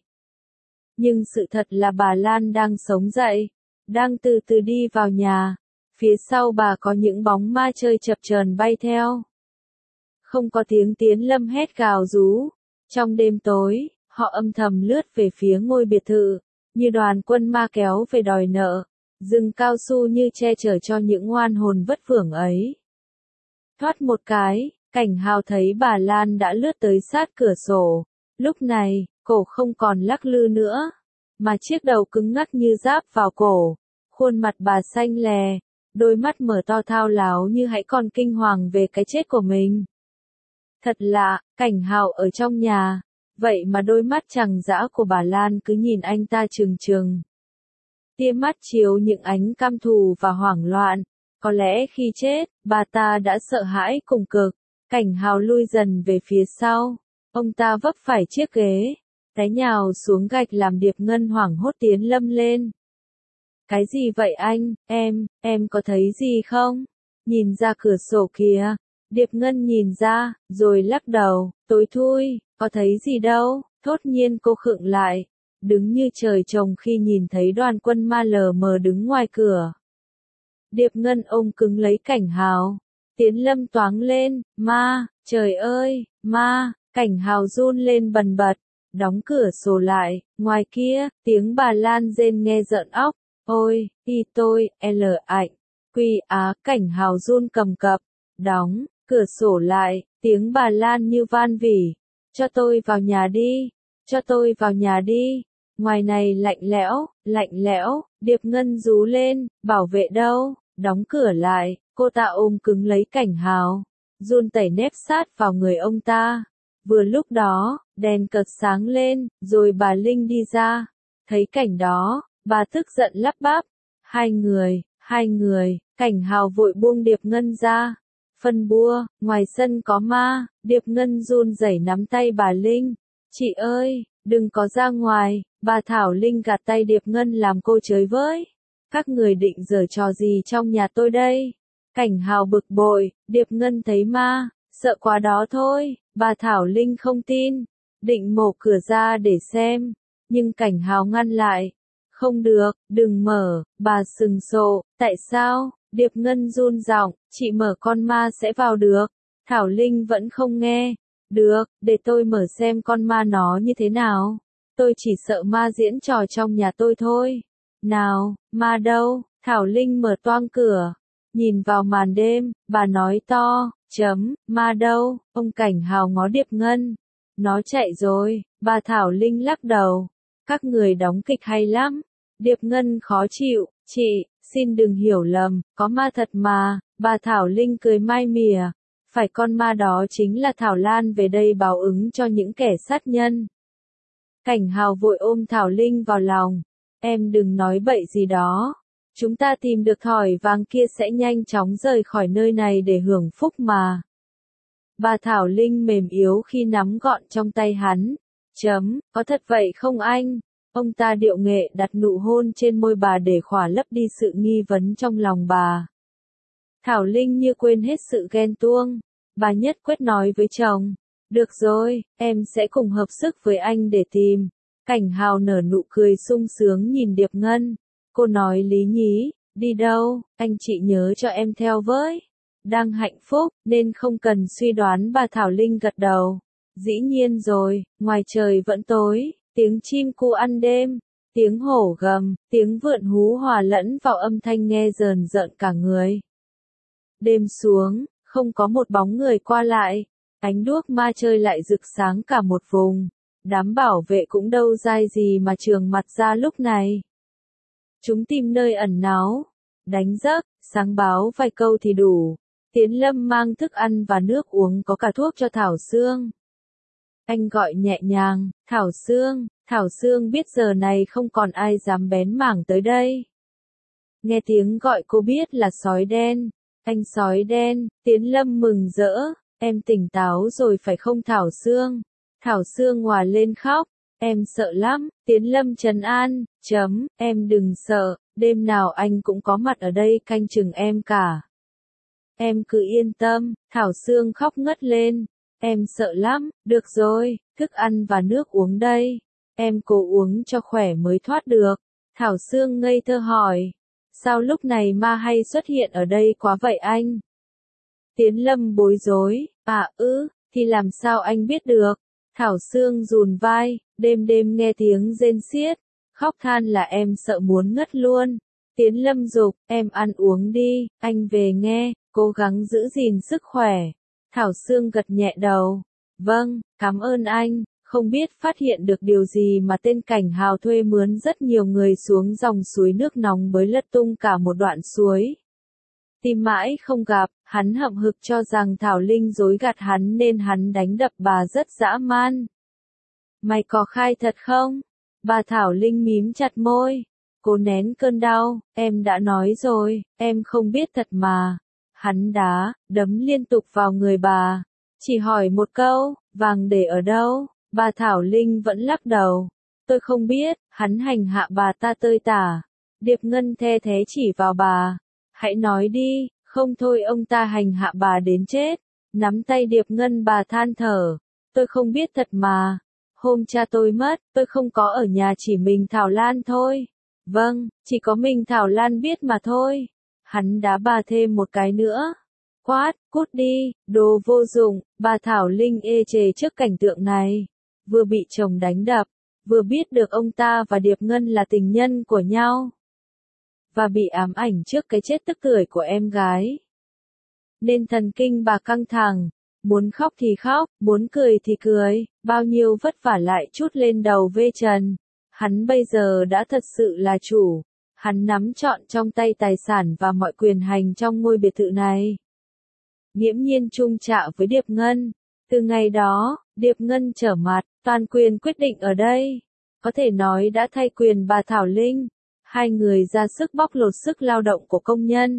Nhưng sự thật là bà Lan đang sống dậy, đang từ từ đi vào nhà. Phía sau bà có những bóng ma chơi chập chờn bay theo. Không có tiếng Tiến Lâm hét gào rú. Trong đêm tối, họ âm thầm lướt về phía ngôi biệt thự, như đoàn quân ma kéo về đòi nợ. Rừng cao su như che chở cho những oan hồn vất vưởng ấy. Thoát một cái, Cảnh Hào thấy bà Lan đã lướt tới sát cửa sổ. Lúc này, cổ không còn lắc lư nữa, mà chiếc đầu cứng ngắc như giáp vào cổ. Khuôn mặt bà xanh lè, đôi mắt mở to thao láo như hãy còn kinh hoàng về cái chết của mình. Thật lạ, Cảnh Hào ở trong nhà, vậy mà đôi mắt trằng dã của bà Lan cứ nhìn anh ta trừng trừng. Tia mắt chiếu những ánh căm thù và hoảng loạn. Có lẽ khi chết, bà ta đã sợ hãi cùng cực. Cảnh Hào lui dần về phía sau. Ông ta vấp phải chiếc ghế, té nhào xuống gạch làm Điệp Ngân hoảng hốt Tiến Lâm lên. Cái gì vậy anh, em có thấy gì không? Nhìn ra cửa sổ kìa. Điệp Ngân nhìn ra, rồi lắc đầu, tối thui, có thấy gì đâu. Thốt nhiên cô khựng lại, đứng như trời trồng khi nhìn thấy đoàn quân ma lờ mờ đứng ngoài cửa. Điệp Ngân ôm cứng lấy Cảnh Hào. Tiến Lâm toáng lên, ma, trời ơi, ma. Cảnh Hào run lên bần bật, đóng cửa sổ lại. Ngoài kia, tiếng bà Lan rên nghe rợn óc. Ôi, tôi, ảnh. Quy á, Cảnh Hào run cầm cập. Đóng cửa sổ lại, tiếng bà Lan như van vỉ. Cho tôi vào nhà đi, cho tôi vào nhà đi. Ngoài này lạnh lẽo, Điệp Ngân rú lên, bảo vệ đâu, đóng cửa lại. Cô ta ôm cứng lấy Cảnh Hào, run rẩy nép sát vào người ông ta. Vừa lúc đó, đèn cợt sáng lên, rồi bà Linh đi ra. Thấy cảnh đó, bà tức giận lắp bắp. Hai người, Cảnh Hào vội buông Điệp Ngân ra. Phân bua, ngoài sân có ma. Điệp Ngân run rẩy nắm tay bà Linh. Chị ơi, đừng có ra ngoài. Bà Thảo Linh gạt tay Điệp Ngân làm cô chơi với. Các người định giở trò gì trong nhà tôi đây? Cảnh Hào bực bội, Điệp Ngân thấy ma, sợ quá đó thôi. Bà Thảo Linh không tin, định mở cửa ra để xem, nhưng Cảnh Hào ngăn lại. Không được, đừng mở. Bà sừng sộ, tại sao? Điệp Ngân run giọng, chị mở con ma sẽ vào được. Thảo Linh vẫn không nghe. Được, để tôi mở xem con ma nó như thế nào. Tôi chỉ sợ ma diễn trò trong nhà tôi thôi. Nào, ma đâu? Thảo Linh mở toang cửa, nhìn vào màn đêm, bà nói to, ma đâu? Ông Cảnh Hào ngó Điệp Ngân. Nó chạy rồi. Bà Thảo Linh lắc đầu. Các người đóng kịch hay lắm. Điệp Ngân khó chịu, chị, xin đừng hiểu lầm, có ma thật mà. Bà Thảo Linh cười mai mỉa. Phải, con ma đó chính là Thảo Lan về đây báo ứng cho những kẻ sát nhân. Cảnh Hào vội ôm Thảo Linh vào lòng. Em đừng nói bậy gì đó. Chúng ta tìm được thỏi vàng kia sẽ nhanh chóng rời khỏi nơi này để hưởng phúc mà. Bà Thảo Linh mềm yếu khi nắm gọn trong tay hắn. Có thật vậy không anh? Ông ta điệu nghệ đặt nụ hôn trên môi bà để khỏa lấp đi sự nghi vấn trong lòng bà. Thảo Linh như quên hết sự ghen tuông. Bà nhất quyết nói với chồng. Được rồi, em sẽ cùng hợp sức với anh để tìm. Cảnh Hào nở nụ cười sung sướng nhìn Điệp Ngân. Cô nói lý nhí, đi đâu, anh chị nhớ cho em theo với. Đang hạnh phúc, nên không cần suy đoán. Bà Thảo Linh gật đầu. Dĩ nhiên rồi, ngoài trời vẫn tối, tiếng chim cu ăn đêm, tiếng hổ gầm, tiếng vượn hú hòa lẫn vào âm thanh nghe rờn rợn cả người. Đêm xuống, không có một bóng người qua lại, ánh đuốc ma chơi lại rực sáng cả một vùng. Đám bảo vệ cũng đâu dai gì mà trường mặt ra lúc này. Chúng tìm nơi ẩn náu, đánh giấc, sáng báo vài câu thì đủ. Tiến Lâm mang thức ăn và nước uống, có cả thuốc cho Thảo Sương. Anh gọi nhẹ nhàng, Thảo Sương. Thảo Sương biết giờ này không còn ai dám bén mảng tới đây. Nghe tiếng gọi cô biết là sói đen. Anh sói đen. Tiến Lâm mừng rỡ. Em tỉnh táo rồi phải không Thảo Sương? Thảo Sương hòa lên khóc. Em sợ lắm. Tiến Lâm trấn an. Em đừng sợ, đêm nào anh cũng có mặt ở đây canh chừng em cả. Em cứ yên tâm. Thảo Sương khóc ngất lên. Em sợ lắm, được rồi, thức ăn và nước uống đây. Em cố uống cho khỏe mới thoát được. Thảo Sương ngây thơ hỏi. Sao lúc này ma hay xuất hiện ở đây quá vậy anh? Tiến Lâm bối rối. Thì làm sao anh biết được? Thảo Sương rùn vai, đêm đêm nghe tiếng rên xiết. Khóc than là em sợ muốn ngất luôn. Tiến Lâm giục, em ăn uống đi, anh về nghe, cố gắng giữ gìn sức khỏe. Thảo Sương gật nhẹ đầu. Vâng, cảm ơn anh. Không biết phát hiện được điều gì mà tên cảnh hào thuê mướn rất nhiều người xuống dòng suối nước nóng bới lật tung cả một đoạn suối. Tìm mãi không gặp, hắn hậm hực cho rằng Thảo Linh dối gạt hắn nên hắn đánh đập bà rất dã man. Mày có khai thật không? Bà Thảo Linh mím chặt môi. Cố nén cơn đau, em đã nói rồi, em không biết thật mà. Hắn đá, đấm liên tục vào người bà. Chỉ hỏi một câu, vàng để ở đâu? Bà Thảo Linh vẫn lắc đầu. Tôi không biết, hắn hành hạ bà ta tơi tả. Điệp Ngân the thế chỉ vào bà. Hãy nói đi, không thôi ông ta hành hạ bà đến chết. Nắm tay Điệp Ngân bà than thở. Tôi không biết thật mà. Hôm cha tôi mất, tôi không có ở nhà, chỉ mình Thảo Lan thôi. Vâng, chỉ có mình Thảo Lan biết mà thôi. Hắn đá bà thêm một cái nữa. Quát, cút đi, đồ vô dụng. Bà Thảo Linh ê chề trước cảnh tượng này. Vừa bị chồng đánh đập, vừa biết được ông ta và Điệp Ngân là tình nhân của nhau. Và bị ám ảnh trước cái chết tức tưởi của em gái. Nên thần kinh bà căng thẳng, muốn khóc thì khóc, muốn cười thì cười, bao nhiêu vất vả lại trút lên đầu vê trần. Hắn bây giờ đã thật sự là chủ, hắn nắm trọn trong tay tài sản và mọi quyền hành trong ngôi biệt thự này. Nghiễm nhiên chung trạ với Điệp Ngân. Từ ngày đó, Điệp Ngân trở mặt, toàn quyền quyết định ở đây. Có thể nói đã thay quyền bà Thảo Linh. Hai người ra sức bóc lột sức lao động của công nhân.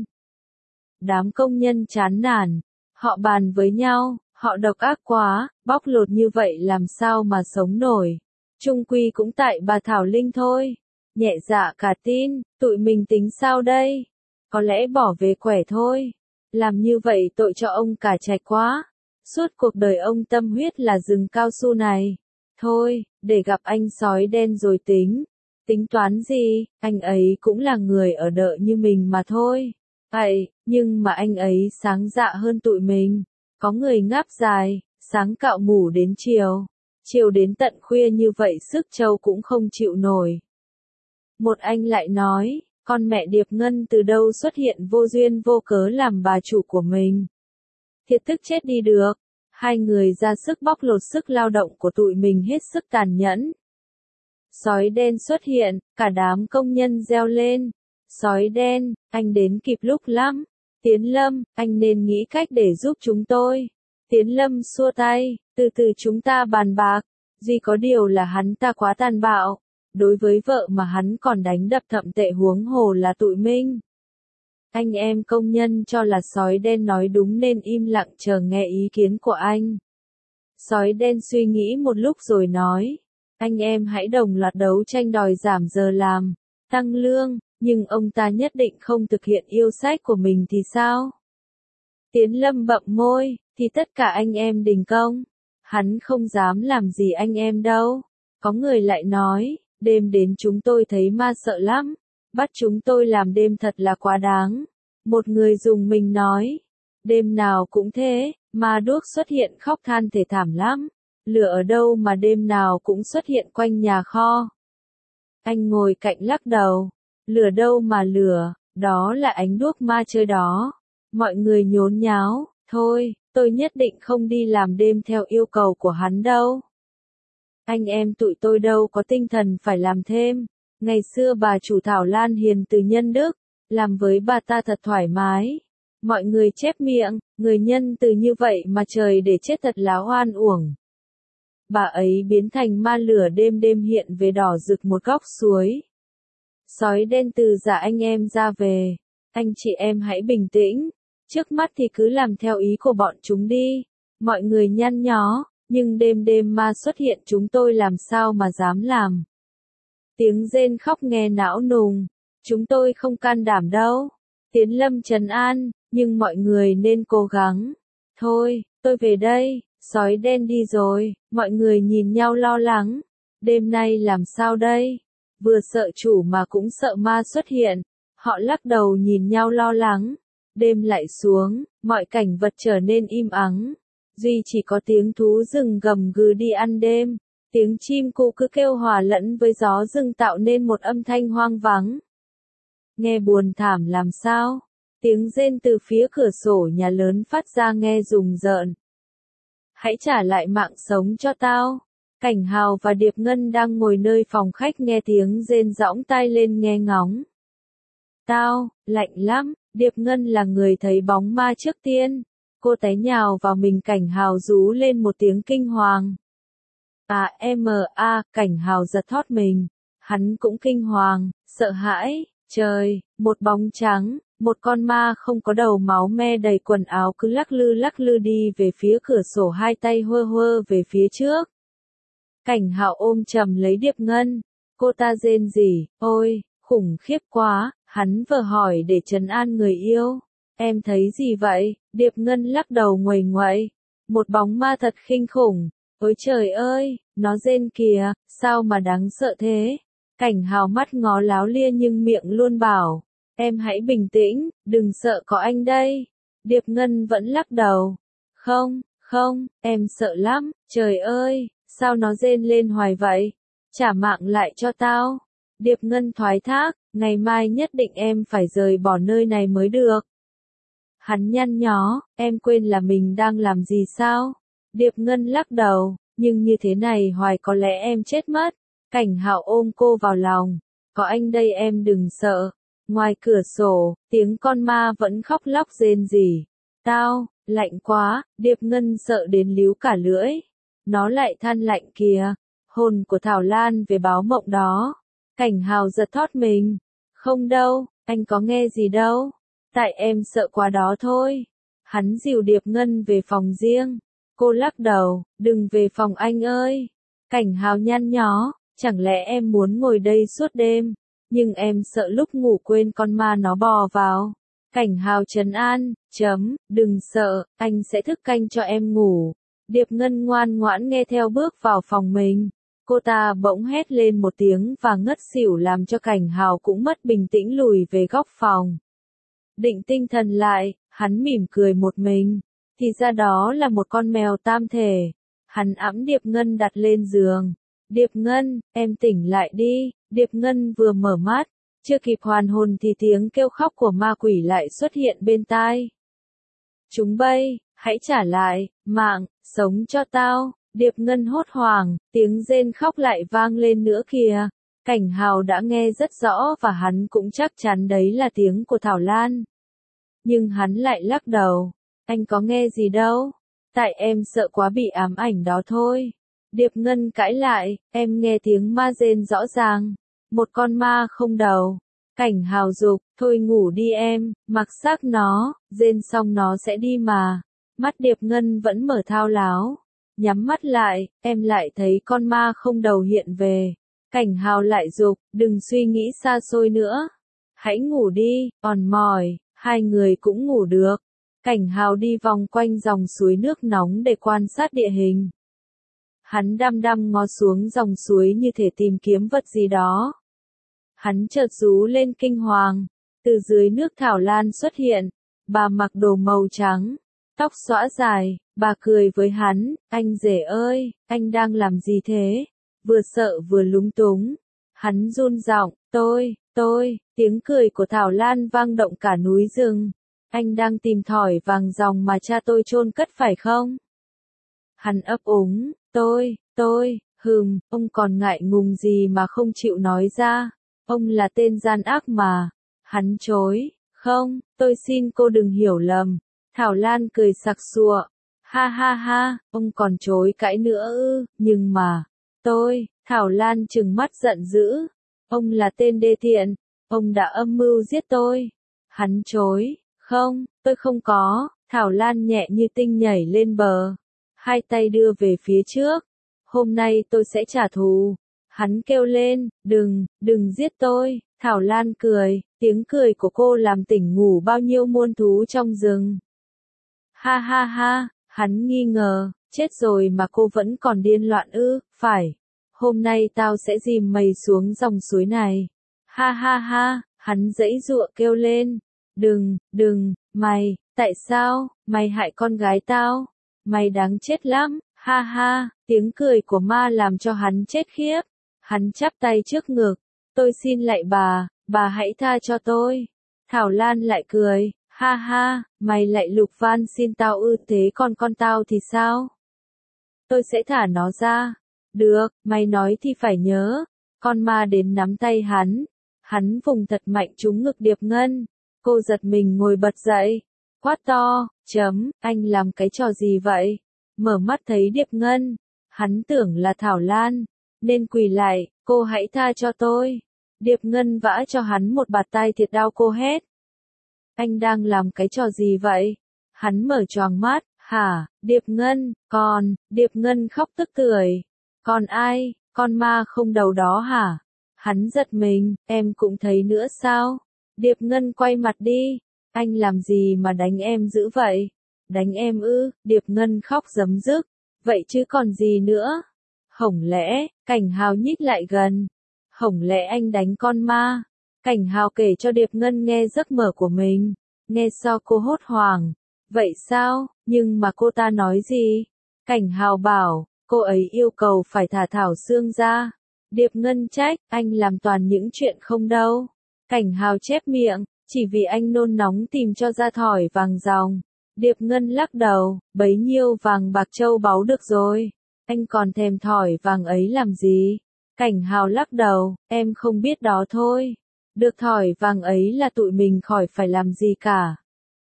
Đám công nhân chán nản. Họ bàn với nhau, họ độc ác quá, bóc lột như vậy làm sao mà sống nổi. Chung quy cũng tại bà Thảo Linh thôi. Nhẹ dạ cả tin, tụi mình tính sao đây? Có lẽ bỏ về quẻ thôi. Làm như vậy tội cho ông cả Trạch quá. Suốt cuộc đời ông tâm huyết là rừng cao su này. Thôi, để gặp anh sói đen rồi tính. Tính toán gì, anh ấy cũng là người ở đợ như mình mà thôi. Nhưng mà anh ấy sáng dạ hơn tụi mình. Có người ngáp dài, sáng cạo mủ đến chiều. Chiều đến tận khuya như vậy sức trâu cũng không chịu nổi. Một anh lại nói, con mẹ Điệp Ngân từ đâu xuất hiện vô duyên vô cớ làm bà chủ của mình. Thiệt thức chết đi được. Hai người ra sức bóc lột sức lao động của tụi mình hết sức tàn nhẫn. Sói đen xuất hiện, cả đám công nhân reo lên. Sói đen, anh đến kịp lúc lắm. Tiến Lâm, anh nên nghĩ cách để giúp chúng tôi. Tiến Lâm xua tay, từ từ chúng ta bàn bạc. Duy có điều là hắn ta quá tàn bạo. Đối với vợ mà hắn còn đánh đập thậm tệ, huống hồ là tụi mình. Anh em công nhân cho là sói đen nói đúng nên im lặng chờ nghe ý kiến của anh. Sói đen suy nghĩ một lúc rồi nói, anh em hãy đồng loạt đấu tranh đòi giảm giờ làm, tăng lương, nhưng ông ta nhất định không thực hiện yêu sách của mình thì sao? Tiến Lâm bậm môi, thì tất cả anh em đình công. Hắn không dám làm gì anh em đâu. Có người lại nói, đêm đến chúng tôi thấy ma sợ lắm. Bắt chúng tôi làm đêm thật là quá đáng. Một người dùng mình nói, đêm nào cũng thế, ma đuốc xuất hiện khóc than thề thảm lắm. Lửa ở đâu mà đêm nào cũng xuất hiện quanh nhà kho. Anh ngồi cạnh lắc đầu, lửa đâu mà lửa, đó là ánh đuốc ma chơi đó. Mọi người nhốn nháo, thôi, tôi nhất định không đi làm đêm theo yêu cầu của hắn đâu. Anh em tụi tôi đâu có tinh thần phải làm thêm. Ngày xưa bà chủ Thảo Lan hiền từ nhân đức, làm với bà ta thật thoải mái. Mọi người chép miệng, người nhân từ như vậy mà trời để chết thật là oan uổng. Bà ấy biến thành ma lửa đêm đêm hiện về đỏ rực một góc suối. Sói đen từ giả anh em ra về. Anh chị em hãy bình tĩnh. Trước mắt thì cứ làm theo ý của bọn chúng đi. Mọi người nhăn nhó, nhưng đêm đêm ma xuất hiện chúng tôi làm sao mà dám làm. Tiếng rên khóc nghe não nùng. Chúng tôi không can đảm đâu. Tiến Lâm trấn an, nhưng mọi người nên cố gắng. Thôi, tôi về đây. Sói đen đi rồi, mọi người nhìn nhau lo lắng. Đêm nay làm sao đây? Vừa sợ chủ mà cũng sợ ma xuất hiện. Họ lắc đầu nhìn nhau lo lắng. Đêm lại xuống, mọi cảnh vật trở nên im ắng. Duy chỉ có tiếng thú rừng gầm gừ đi ăn đêm. Tiếng chim cu cứ kêu hòa lẫn với gió rừng tạo nên một âm thanh hoang vắng. Nghe buồn thảm làm sao? Tiếng rên từ phía cửa sổ nhà lớn phát ra nghe rùng rợn. Hãy trả lại mạng sống cho tao. Cảnh Hào và Điệp Ngân đang ngồi nơi phòng khách nghe tiếng rên giõng tai lên nghe ngóng. Tao, lạnh lắm, Điệp Ngân là người thấy bóng ma trước tiên. Cô té nhào vào mình Cảnh Hào rú lên một tiếng kinh hoàng. Cảnh Hào giật thót mình. Hắn cũng kinh hoàng, sợ hãi. Trời, một bóng trắng, một con ma không có đầu máu me đầy quần áo cứ lắc lư đi về phía cửa sổ, hai tay hơ hơ về phía trước. Cảnh Hạo ôm chầm lấy Điệp Ngân. Cô ta rên rỉ, ôi, khủng khiếp quá, hắn vờ hỏi để trấn an người yêu. Em thấy gì vậy? Điệp Ngân lắc đầu nguầy nguậy. Một bóng ma thật kinh khủng. Ôi trời ơi, nó rên kìa, sao mà đáng sợ thế? Cảnh Hào mắt ngó láo lia nhưng miệng luôn bảo, em hãy bình tĩnh, đừng sợ, có anh đây. Điệp Ngân vẫn lắc đầu. Không, em sợ lắm, trời ơi, sao nó rên lên hoài vậy? Trả mạng lại cho tao. Điệp Ngân thoái thác, ngày mai nhất định em phải rời bỏ nơi này mới được. Hắn nhăn nhó, em quên là mình đang làm gì sao? Điệp Ngân lắc đầu, nhưng như thế này hoài có lẽ em chết mất. Cảnh Hạo ôm cô vào lòng, có anh đây em đừng sợ. Ngoài cửa sổ, tiếng con ma vẫn khóc lóc rên rỉ. Tao, lạnh quá, Điệp Ngân sợ đến líu cả lưỡi. Nó lại than lạnh kìa, hồn của Thảo Lan về báo mộng đó. Cảnh Hào giật thót mình. Không đâu, anh có nghe gì đâu. Tại em sợ quá đó thôi. Hắn dìu Điệp Ngân về phòng riêng. Cô lắc đầu, đừng về phòng anh ơi. Cảnh Hào nhăn nhó, chẳng lẽ em muốn ngồi đây suốt đêm, nhưng em sợ lúc ngủ quên con ma nó bò vào. Cảnh Hào trấn an, đừng sợ, anh sẽ thức canh cho em ngủ. Điệp Ngân ngoan ngoãn nghe theo bước vào phòng mình. Cô ta bỗng hét lên một tiếng và ngất xỉu làm cho Cảnh Hào cũng mất bình tĩnh lùi về góc phòng. Định tinh thần lại, hắn mỉm cười một mình. Thì ra đó là một con mèo tam thể. Hắn ẵm Điệp Ngân đặt lên giường. Điệp Ngân, em tỉnh lại đi. Điệp Ngân vừa mở mắt, chưa kịp hoàn hồn thì tiếng kêu khóc của ma quỷ lại xuất hiện bên tai. Chúng bay, hãy trả lại, mạng, sống cho tao. Điệp Ngân hốt hoảng, tiếng rên khóc lại vang lên nữa kìa. Cảnh Hào đã nghe rất rõ và hắn cũng chắc chắn đấy là tiếng của Thảo Lan. Nhưng hắn lại lắc đầu. Anh có nghe gì đâu. Tại em sợ quá bị ám ảnh đó thôi. Điệp Ngân cãi lại, em nghe tiếng ma rên rõ ràng. Một con ma không đầu. Cảnh Hào dục, thôi ngủ đi em, mặc xác nó, rên xong nó sẽ đi mà. Mắt Điệp Ngân vẫn mở thao láo. Nhắm mắt lại, em lại thấy con ma không đầu hiện về. Cảnh Hào lại dục, đừng suy nghĩ xa xôi nữa. Hãy ngủ đi, còn mỏi, hai người cũng ngủ được. Cảnh Hào đi vòng quanh dòng suối nước nóng để quan sát địa hình. Hắn đăm đăm ngó xuống dòng suối như thể tìm kiếm vật gì đó. Hắn chợt rú lên kinh hoàng. Từ dưới nước Thảo Lan xuất hiện. Bà mặc đồ màu trắng, tóc xõa dài, bà cười với hắn, anh rể ơi, anh đang làm gì thế? Vừa sợ vừa lúng túng. Hắn run giọng, tôi, tiếng cười của Thảo Lan vang động cả núi rừng. Anh đang tìm thỏi vàng ròng mà cha tôi chôn cất phải không? Hắn ấp úng, ông còn ngại ngùng gì mà không chịu nói ra. Ông là tên gian ác mà. Hắn chối, không, tôi xin cô đừng hiểu lầm. Thảo Lan cười sặc sụa. Ha ha ha, ông còn chối cãi nữa ư, nhưng mà, Thảo Lan trừng mắt giận dữ. Ông là tên đê tiện, ông đã âm mưu giết tôi. Hắn chối, không, tôi không có. Thảo Lan nhẹ như tinh nhảy lên bờ. Hai tay đưa về phía trước. Hôm nay tôi sẽ trả thù. Hắn kêu lên, đừng giết tôi. Thảo Lan cười, tiếng cười của cô làm tỉnh ngủ bao nhiêu muôn thú trong rừng. Ha ha ha, hắn nghi ngờ, Chết rồi mà cô vẫn còn điên loạn ư? Phải. Hôm nay tao sẽ dìm mày xuống dòng suối này. Ha ha ha, hắn giãy giụa kêu lên. Đừng, mày, tại sao, mày hại con gái tao? Mày đáng chết lắm, ha ha, tiếng cười của ma làm cho hắn chết khiếp. Hắn chắp tay trước ngực, tôi xin lạy bà hãy tha cho tôi. Thảo Lan lại cười, ha ha, mày lại lục van xin tao ư, thế còn con tao thì sao? Tôi sẽ thả nó ra. Được, mày nói thì phải nhớ. Con ma đến nắm tay hắn vùng thật mạnh trúng ngực Điệp Ngân. Cô giật mình ngồi bật dậy, quát to, anh làm cái trò gì vậy? Mở mắt thấy Điệp Ngân, hắn tưởng là Thảo Lan, nên quỳ lại, cô hãy tha cho tôi. Điệp Ngân vã cho hắn một bạt tai thiệt đau, cô hét. Anh đang làm cái trò gì vậy? Hắn mở choàng mắt, hả, Điệp Ngân, Điệp Ngân khóc tức tưởi. Còn ai, con ma không đầu đó hả? Hắn giật mình, em cũng thấy nữa sao? Điệp Ngân quay mặt đi, anh làm gì mà đánh em dữ vậy? Đánh em ư? Điệp Ngân khóc rấm rức, vậy chứ còn gì nữa? Hổng lẽ, Cảnh Hào nhích lại gần. Hổng lẽ anh đánh con ma? Cảnh Hào kể cho Điệp Ngân nghe giấc mơ của mình. Nghe sao cô hốt hoảng. Vậy sao, nhưng mà cô ta nói gì? Cảnh Hào bảo, cô ấy yêu cầu phải thả Thảo Sương ra. Điệp Ngân trách, anh làm toàn những chuyện không đâu. Cảnh Hào chép miệng, chỉ vì anh nôn nóng tìm cho ra thỏi vàng ròng. Điệp Ngân lắc đầu, bấy nhiêu vàng bạc châu báu được rồi. Anh còn thèm thỏi vàng ấy làm gì? Cảnh Hào lắc đầu, em không biết đó thôi. Được thỏi vàng ấy là tụi mình khỏi phải làm gì cả.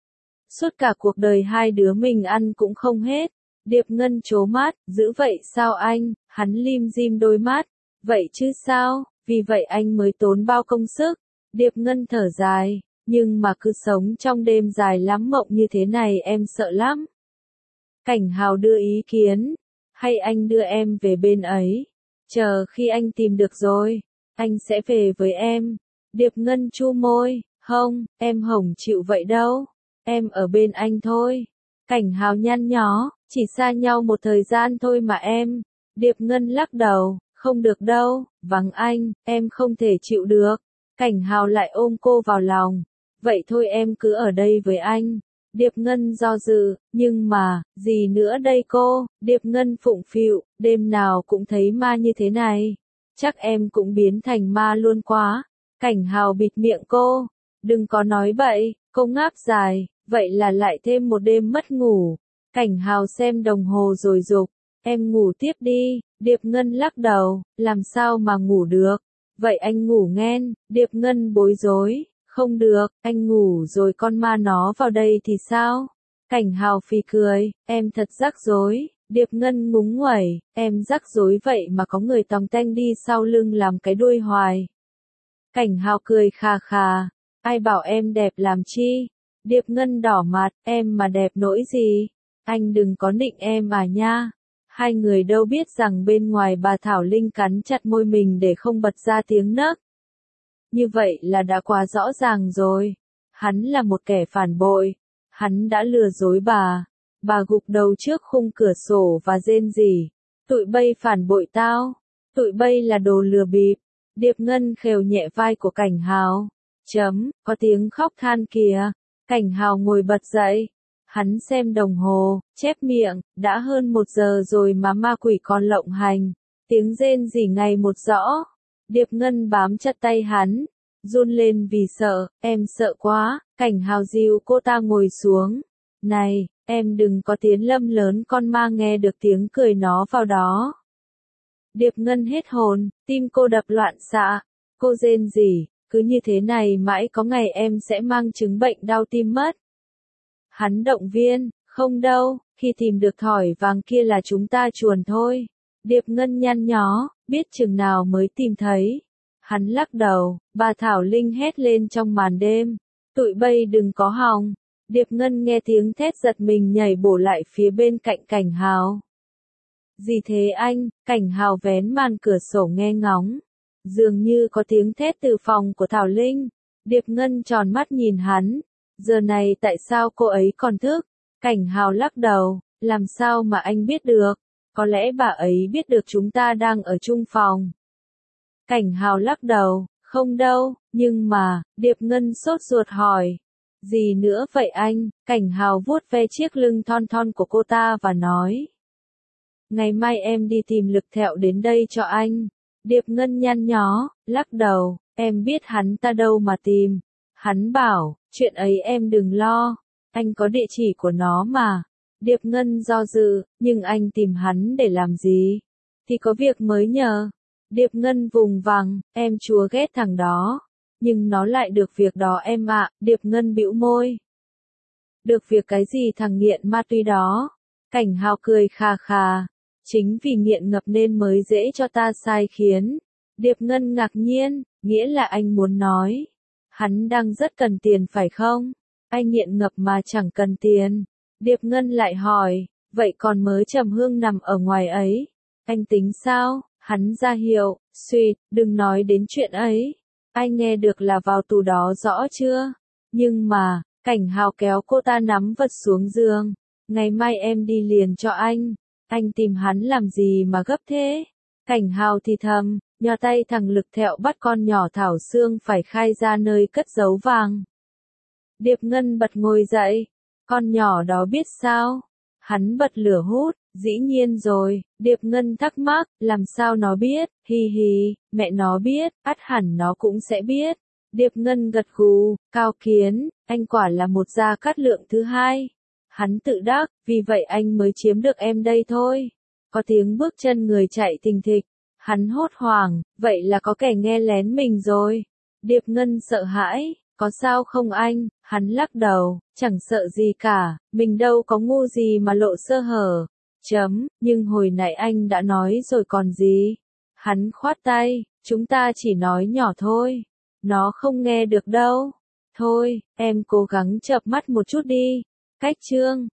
Suốt cả cuộc đời hai đứa mình ăn cũng không hết. Điệp Ngân trố mắt, dữ vậy sao anh? Hắn lim dim đôi mắt. Vậy chứ sao, vì vậy anh mới tốn bao công sức. Điệp Ngân thở dài, nhưng mà cứ sống trong đêm dài lắm mộng như thế này em sợ lắm. Cảnh Hào đưa ý kiến, hay anh đưa em về bên ấy. Chờ khi anh tìm được rồi, anh sẽ về với em. Điệp Ngân chu môi, không, em hổng chịu vậy đâu. Em ở bên anh thôi. Cảnh Hào nhăn nhó, chỉ xa nhau một thời gian thôi mà em. Điệp Ngân lắc đầu, không được đâu, vắng anh, em không thể chịu được. Cảnh Hào lại ôm cô vào lòng. Vậy thôi em cứ ở đây với anh. Điệp Ngân do dự, nhưng mà, gì nữa đây cô? Điệp Ngân phụng phịu, đêm nào cũng thấy ma như thế này. Chắc em cũng biến thành ma luôn quá. Cảnh Hào bịt miệng cô. Đừng có nói bậy, cô ngáp dài, vậy là lại thêm một đêm mất ngủ. Cảnh Hào xem đồng hồ rồi dục, em ngủ tiếp đi. Điệp Ngân lắc đầu, làm sao mà ngủ được? Vậy anh ngủ nghen. Điệp Ngân bối rối, không được, anh ngủ rồi con ma nó vào đây thì sao? Cảnh Hào phì cười, em thật rắc rối. Điệp Ngân ngúng nguẩy, em rắc rối vậy mà có người tòng tanh đi sau lưng làm cái đuôi hoài. Cảnh Hào cười khà khà, ai bảo em đẹp làm chi? Điệp Ngân đỏ mặt, em mà đẹp nỗi gì? Anh đừng có nịnh em à nha. Hai người đâu biết rằng bên ngoài bà Thảo Linh cắn chặt môi mình để không bật ra tiếng nấc. Như vậy là đã quá rõ ràng rồi. Hắn là một kẻ phản bội. Hắn đã lừa dối bà. Bà gục đầu trước khung cửa sổ và rên rỉ. Tụi bay phản bội tao. Tụi bay là đồ lừa bịp. Điệp Ngân khều nhẹ vai của Cảnh Hào. Có tiếng khóc than kìa. Cảnh Hào ngồi bật dậy. Hắn xem đồng hồ, chép miệng, đã hơn 1 giờ rồi mà ma quỷ còn lộng hành. Tiếng rên rỉ ngày một rõ. Điệp Ngân bám chặt tay hắn, run lên vì sợ, em sợ quá. Cảnh Hào dìu cô ta ngồi xuống. Này, em đừng có tiếng lâm lớn, con ma nghe được tiếng cười nó vào đó. Điệp Ngân hết hồn, tim cô đập loạn xạ. Cô rên rỉ, cứ như thế này mãi có ngày em sẽ mang chứng bệnh đau tim mất. Hắn động viên, không đâu, khi tìm được thỏi vàng kia là chúng ta chuồn thôi. Điệp Ngân nhăn nhó, biết chừng nào mới tìm thấy. Hắn lắc đầu, bà Thảo Linh hét lên trong màn đêm. Tụi bay đừng có hòng. Điệp Ngân nghe tiếng thét giật mình nhảy bổ lại phía bên cạnh Cảnh Hào. Gì thế anh? Cảnh Hào vén màn cửa sổ nghe ngóng. Dường như có tiếng thét từ phòng của Thảo Linh. Điệp Ngân tròn mắt nhìn hắn. Giờ này tại sao cô ấy còn thức? Cảnh Hào lắc đầu, Làm sao mà anh biết được? Có lẽ bà ấy biết được chúng ta đang ở chung phòng. Cảnh Hào lắc đầu, không đâu, nhưng mà, Điệp Ngân sốt ruột hỏi. Gì nữa vậy anh? Cảnh Hào vuốt ve chiếc lưng thon thon của cô ta và nói. Ngày mai em đi tìm Lực Thẹo đến đây cho anh. Điệp Ngân nhăn nhó, lắc đầu, em biết hắn ta đâu mà tìm. Hắn bảo, chuyện ấy em đừng lo, anh có địa chỉ của nó mà. Điệp Ngân do dự, nhưng anh tìm hắn để làm gì? Thì có việc mới nhờ. Điệp Ngân vùng vằng, em chúa ghét thằng đó. Nhưng nó lại được việc đó em ạ. Điệp Ngân bĩu môi. Được việc cái gì thằng nghiện ma túy đó? Cảnh Hào cười khà khà. Chính vì nghiện ngập nên mới dễ cho ta sai khiến. Điệp Ngân ngạc nhiên, nghĩa là anh muốn nói. Hắn đang rất cần tiền phải không? Anh nghiện ngập mà chẳng cần tiền. Điệp Ngân lại hỏi, vậy còn mớ Trầm Hương nằm ở ngoài ấy? Anh tính sao? Hắn ra hiệu, suýt, đừng nói đến chuyện ấy. Anh nghe được là vào tù đó rõ chưa? Nhưng mà, Cảnh Hào kéo cô ta nắm vật xuống giường. Ngày mai em đi liền cho anh. Anh tìm hắn làm gì mà gấp thế? Cảnh Hào thì thầm, nhò tay thằng Lực Thẹo bắt con nhỏ Thảo Sương phải khai ra nơi cất giấu vàng. Điệp Ngân bật ngồi dậy. Con nhỏ đó biết sao? Hắn bật lửa hút, dĩ nhiên rồi. Điệp Ngân thắc mắc, làm sao nó biết? Hi hi, mẹ nó biết, ắt hẳn nó cũng sẽ biết. Điệp Ngân gật gù, Cao Kiến, anh quả là một Gia Cát Lượng thứ hai. Hắn tự đắc, vì vậy anh mới chiếm được em đây thôi. Có tiếng bước chân người chạy thình thịch. Hắn hốt hoảng, vậy là có kẻ nghe lén mình rồi. Điệp Ngân sợ hãi, có sao không anh? Hắn lắc đầu, chẳng sợ gì cả, mình đâu có ngu gì mà lộ sơ hở. Nhưng hồi nãy anh đã nói rồi còn gì? Hắn khoát tay, chúng ta chỉ nói nhỏ thôi. Nó không nghe được đâu. Thôi, em cố gắng chợp mắt một chút đi. Cách chương